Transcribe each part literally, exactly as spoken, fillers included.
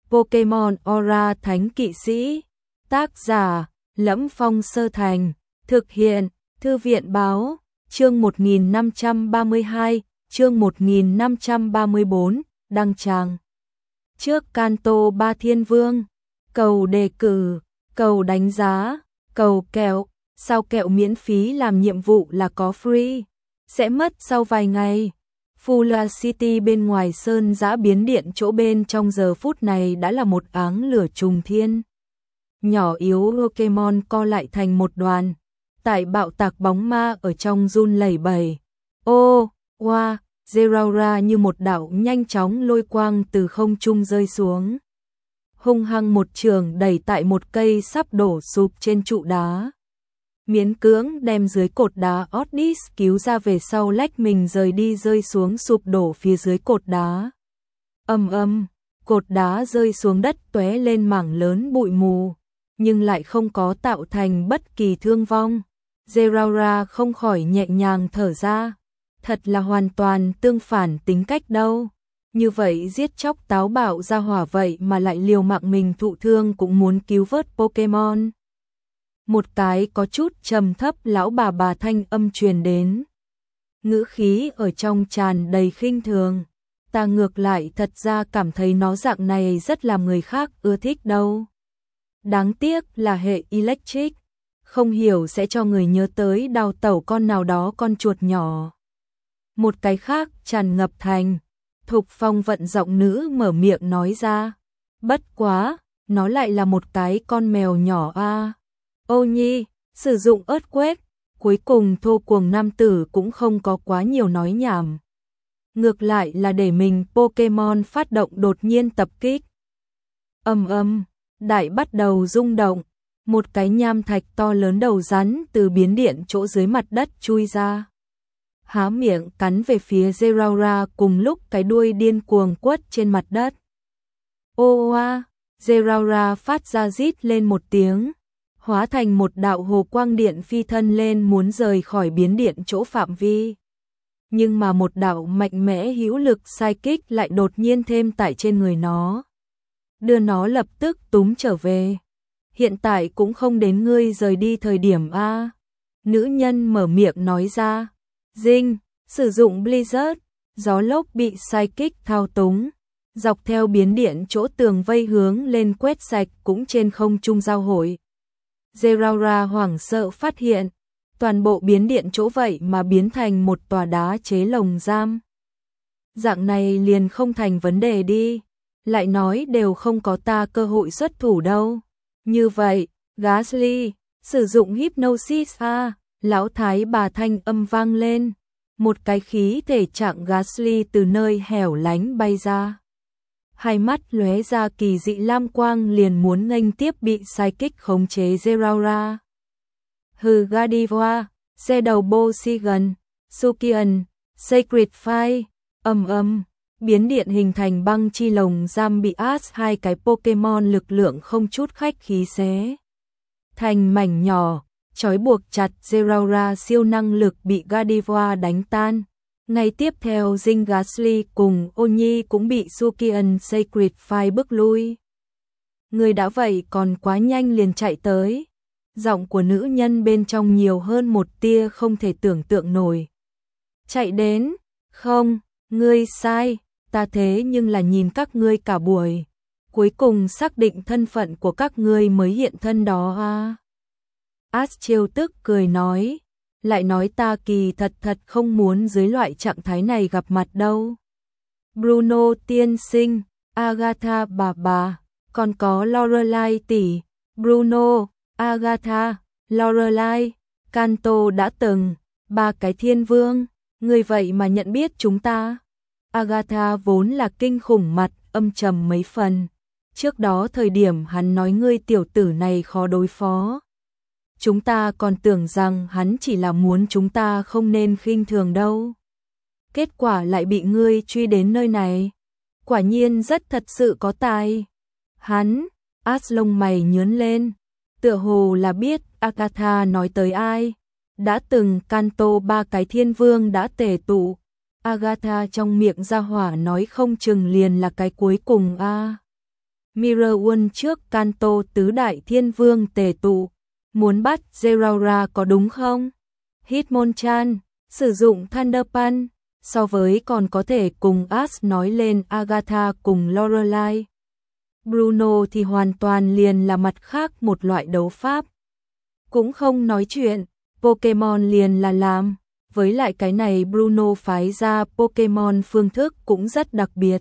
Pokemon Aura Thánh Kỵ Sĩ. Tác giả: Lẫm Phong Sơ Thành. Thực hiện: Thư viện Báo. Chương một nghìn năm trăm ba mươi hai, chương một nghìn năm trăm ba mươi bốn, đăng tràng. Trước Kanto ba Thiên Vương. Cầu đề cử, cầu đánh giá, cầu kẹo. Sao kẹo miễn phí làm nhiệm vụ là có free. Sẽ mất sau vài ngày. Full City bên ngoài sơn dã biến điện chỗ bên trong giờ phút này đã là một áng lửa trùng thiên. Nhỏ yếu Pokemon co lại thành một đoàn. Tại bạo tạc bóng ma ở trong run lẩy bẩy. Ô, oa, Zeraora như một đạo nhanh chóng lôi quang từ không trung rơi xuống. Hung hăng một trường đẩy tại một cây sắp đổ sụp trên trụ đá. Miễn cưỡng đem dưới cột đá Odis cứu ra về sau lách mình rời đi rơi xuống sụp đổ phía dưới cột đá. Ầm ầm, cột đá rơi xuống đất tóe lên mảng lớn bụi mù, nhưng lại không có tạo thành bất kỳ thương vong. Zeraora không khỏi nhẹ nhàng thở ra. Thật là hoàn toàn tương phản tính cách đâu. Như vậy giết chóc táo bạo ra hỏa vậy mà lại liều mạng mình thụ thương cũng muốn cứu vớt Pokemon. Một cái có chút trầm thấp lão bà bà thanh âm truyền đến. Ngữ khí ở trong tràn đầy khinh thường. Ta ngược lại thật ra cảm thấy nó dạng này rất làm người khác ưa thích đâu. Đáng tiếc là hệ electric. Không hiểu sẽ cho người nhớ tới đào tẩu con nào đó con chuột nhỏ. Một cái khác tràn ngập thành. Thục Phong vận giọng nữ mở miệng nói ra. Bất quá, nó lại là một cái con mèo nhỏ a. À. Ô nhi, sử dụng ớt quét. Cuối cùng thô cuồng nam tử cũng không có quá nhiều nói nhảm. Ngược lại là để mình Pokemon phát động đột nhiên tập kích. Ầm ầm, đại bắt đầu rung động. Một cái nham thạch to lớn đầu rắn từ biến điện chỗ dưới mặt đất chui ra. Há miệng cắn về phía Zeraora cùng lúc cái đuôi điên cuồng quất trên mặt đất. Ô oa, Zeraora phát ra rít lên một tiếng, hóa thành một đạo hồ quang điện phi thân lên muốn rời khỏi biến điện chỗ phạm vi. Nhưng mà một đạo mạnh mẽ hữu lực sai kích lại đột nhiên thêm tại trên người nó. Đưa nó lập tức túm trở về. Hiện tại cũng không đến ngươi rời đi thời điểm a. Nữ nhân mở miệng nói ra. Dinh, sử dụng Blizzard, gió lốc bị sai kích thao túng. Dọc theo biến điện chỗ tường vây hướng lên quét sạch cũng trên không trung giao hội. Zeraora hoảng sợ phát hiện, toàn bộ biến điện chỗ vậy mà biến thành một tòa đá chế lồng giam. Dạng này liền không thành vấn đề đi, lại nói đều không có ta cơ hội xuất thủ đâu. Như vậy, Gastly, sử dụng Hypnosis a, lão thái bà thanh âm vang lên, một cái khí thể trạng Gastly từ nơi hẻo lánh bay ra. Hai mắt lóe ra kỳ dị lam quang liền muốn nghênh tiếp bị sai kích khống chế Zeraora. Hừ Gardevoir, xe đầu Bosigan, Sukian, Sacred Fire, ầm ầm, biến điện hình thành băng chi lồng giam bị As hai cái Pokemon lực lượng không chút khách khí xé thành mảnh nhỏ, trói buộc chặt Zeraora siêu năng lực bị Gardevoir đánh tan. Ngay tiếp theo Jing Gastly cùng Oni cũng bị Sukian Sacred Fire bức lui. Người đã vậy còn quá nhanh liền chạy tới. Giọng của nữ nhân bên trong nhiều hơn một tia không thể tưởng tượng nổi. Chạy đến? Không, ngươi sai, ta thế nhưng là nhìn các ngươi cả buổi. Cuối cùng xác định thân phận của các ngươi mới hiện thân đó à. As trêu tức cười nói. Lại nói ta kỳ thật thật không muốn dưới loại trạng thái này gặp mặt đâu. Bruno tiên sinh, Agatha bà bà, còn có Lorelai tỷ, Bruno, Agatha, Lorelai, Kanto đã từng, ba cái thiên vương, người vậy mà nhận biết chúng ta. Agatha vốn là kinh khủng mặt, âm trầm mấy phần. Trước đó thời điểm hắn nói ngươi tiểu tử này khó đối phó. Chúng ta còn tưởng rằng hắn chỉ là muốn chúng ta không nên khinh thường đâu. Kết quả lại bị ngươi truy đến nơi này. Quả nhiên rất thật sự có tài. Hắn, As lông mày nhướn lên. Tựa hồ là biết Agatha nói tới ai. Đã từng Kanto ba cái thiên vương đã tề tụ. Agatha trong miệng ra hỏa nói không chừng liền là cái cuối cùng a. À. Mirror World trước Kanto tứ đại thiên vương tề tụ, muốn bắt Zeraora có đúng không? Hitmonchan, sử dụng Thunder Punch, so với còn có thể cùng Ash nói lên Agatha cùng Lorelai. Bruno thì hoàn toàn liền là mặt khác một loại đấu pháp. Cũng không nói chuyện, Pokemon liền là làm, với lại cái này Bruno phái ra Pokemon phương thức cũng rất đặc biệt.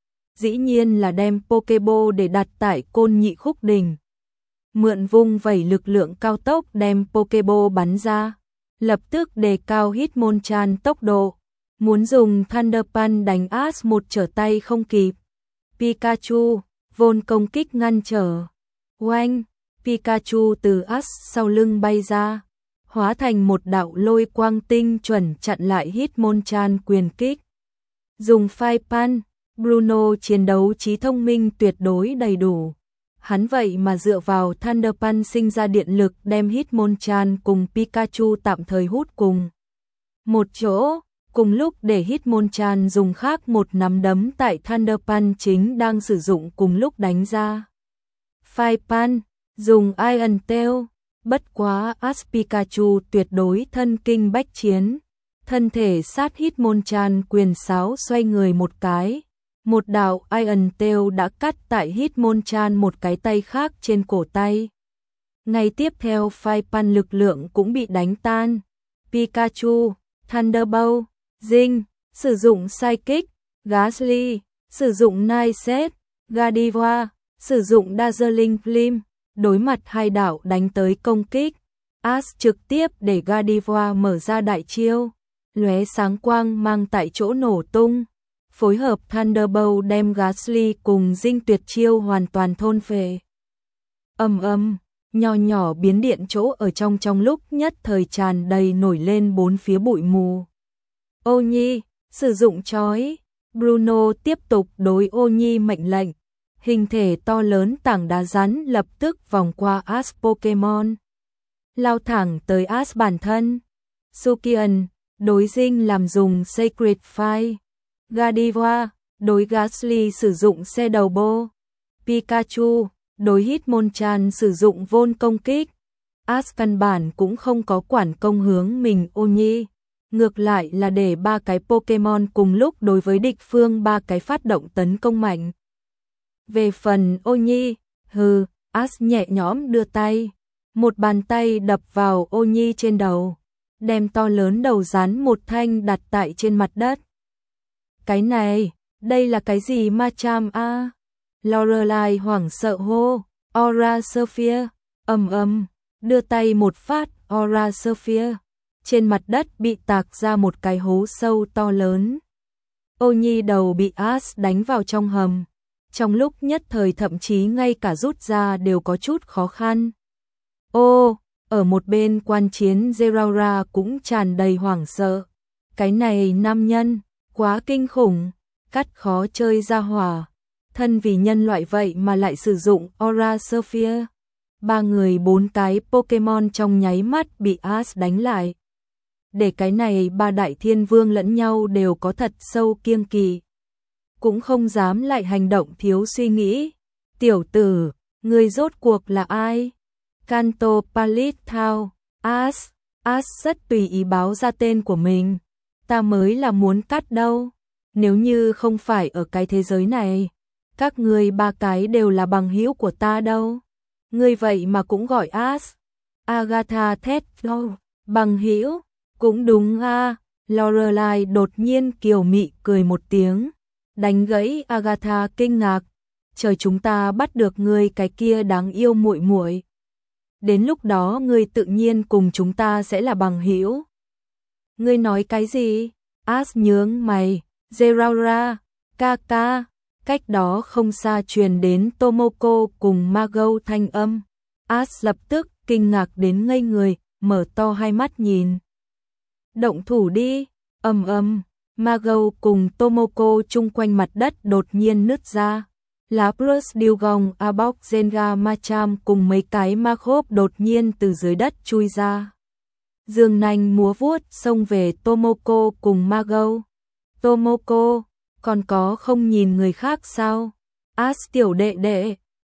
Dĩ nhiên là đem Pokeball để đặt tại côn nhị khúc đỉnh. Mượn vung vẩy lực lượng cao tốc đem Pokeball bắn ra, lập tức đề cao Hitmonchan tốc độ, muốn dùng Thunder Punch đánh Ash một trở tay không kịp. Pikachu, vốn công kích ngăn trở. Oanh, Pikachu từ Ash sau lưng bay ra, hóa thành một đạo lôi quang tinh chuẩn chặn lại Hitmonchan quyền kích. Dùng Fire Punch, Bruno chiến đấu trí thông minh tuyệt đối đầy đủ. Hắn vậy mà dựa vào Thunder Punch sinh ra điện lực đem Hitmonchan cùng Pikachu tạm thời hút cùng một chỗ, cùng lúc để Hitmonchan dùng khác một nắm đấm tại Thunder Punch chính đang sử dụng cùng lúc đánh ra. Fire Punch, dùng Iron Tail, bất quá Ash Pikachu tuyệt đối thân kinh bách chiến, thân thể sát Hitmonchan quyền sáo xoay người một cái. Một đạo Iron Tail đã cắt tại Hitmonchan một cái tay khác trên cổ tay. Ngay tiếp theo Fire Punch lực lượng cũng bị đánh tan. Pikachu, Thunderbolt, Zing, sử dụng Psychic, Gastly, sử dụng Night Set, Gardevoir, sử dụng Dazzling Gleam, đối mặt hai đạo đánh tới công kích. Ash trực tiếp để Gardevoir mở ra đại chiêu, lóe sáng quang mang tại chỗ nổ tung. Phối hợp Thunderbolt đem Gastly cùng Dinh tuyệt chiêu hoàn toàn thôn phệ. Ầm ầm, nho nhỏ biến điện chỗ ở trong trong lúc nhất thời tràn đầy nổi lên bốn phía bụi mù. Ô Nhi, sử dụng chói. Bruno tiếp tục đối Ô Nhi mệnh lệnh. Hình thể to lớn tảng đá rắn lập tức vòng qua Ash Pokemon, lao thẳng tới Ash bản thân. Sukian, đối Dinh làm dùng Sacred Fire. Gardevoir, đối Gastly sử dụng xe đầu bô. Pikachu, đối Hitmonchan sử dụng vôn công kích. Ash căn bản cũng không có quản công hướng mình Ô Nhi, ngược lại là để ba cái Pokemon cùng lúc đối với địch phương ba cái phát động tấn công mạnh. Về phần Ô Nhi, hừ, Ash nhẹ nhõm đưa tay, một bàn tay đập vào Ô Nhi trên đầu, đem to lớn đầu rắn một thanh đặt tại trên mặt đất. Cái này, đây là cái gì ma cham a? À? Lorelai hoảng sợ hô, Aura Sphere, ầm ầm, đưa tay một phát, Aura Sphere, trên mặt đất bị tạc ra một cái hố sâu to lớn. Ô Nhi đầu bị Ash đánh vào trong hầm, trong lúc nhất thời thậm chí ngay cả rút ra đều có chút khó khăn. Ô, ở một bên quan chiến Zeraora cũng tràn đầy hoảng sợ. Cái này nam nhân, quá kinh khủng, cắt khó chơi ra hỏa. Thân vì nhân loại vậy mà lại sử dụng Aura Sphere. Ba người bốn cái Pokemon trong nháy mắt bị Ash đánh lại. Để cái này ba đại thiên vương lẫn nhau đều có thật sâu kiêng kỵ, cũng không dám lại hành động thiếu suy nghĩ. Tiểu tử, người rốt cuộc là ai? Kanto Palace Town, Ash, Ash rất tùy ý báo ra tên của mình. Ta mới là muốn cắt đâu. Nếu như không phải ở cái thế giới này, các người ba cái đều là bằng hữu của ta đâu. Ngươi vậy mà cũng gọi Ash. Agatha thét lâu, bằng hữu, cũng đúng a. À. Lorelai đột nhiên kiều mị cười một tiếng, đánh gãy Agatha kinh ngạc. Trời, chúng ta bắt được ngươi cái kia đáng yêu muội muội. Đến lúc đó ngươi tự nhiên cùng chúng ta sẽ là bằng hữu. Ngươi nói cái gì? Ash nhướng mày. Zeraora, ca ca. Cách đó không xa truyền đến Tomoko cùng Magou thanh âm. Ash lập tức kinh ngạc đến ngây người, mở to hai mắt nhìn. Động thủ đi. Ầm ầm, Magou cùng Tomoko chung quanh mặt đất đột nhiên nứt ra. Lapras, Dewgong, Arbok, Gengar, Machamp cùng mấy cái Machop đột nhiên từ dưới đất chui ra. Dương nanh múa vuốt xông về Tomoko cùng Magou. Tomoko, còn có không nhìn người khác sao? Ash tiểu đệ đệ,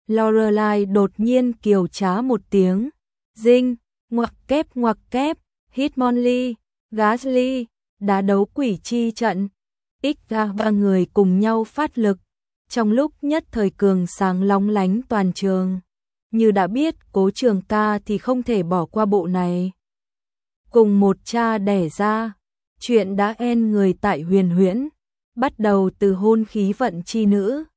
Lorelai đột nhiên kiều trá một tiếng. Dinh, ngoặc kép ngoặc kép, Hitmonlee, Ghastly, đá đấu quỷ chi trận. X ra ba người cùng nhau phát lực. Trong lúc nhất thời cường sáng lóng lánh toàn trường. Như đã biết Cố Trường Ca thì không thể bỏ qua bộ này. Cùng một cha đẻ ra, chuyện đã en người tại Huyền Huyễn, bắt đầu từ hôn khí vận chi nữ.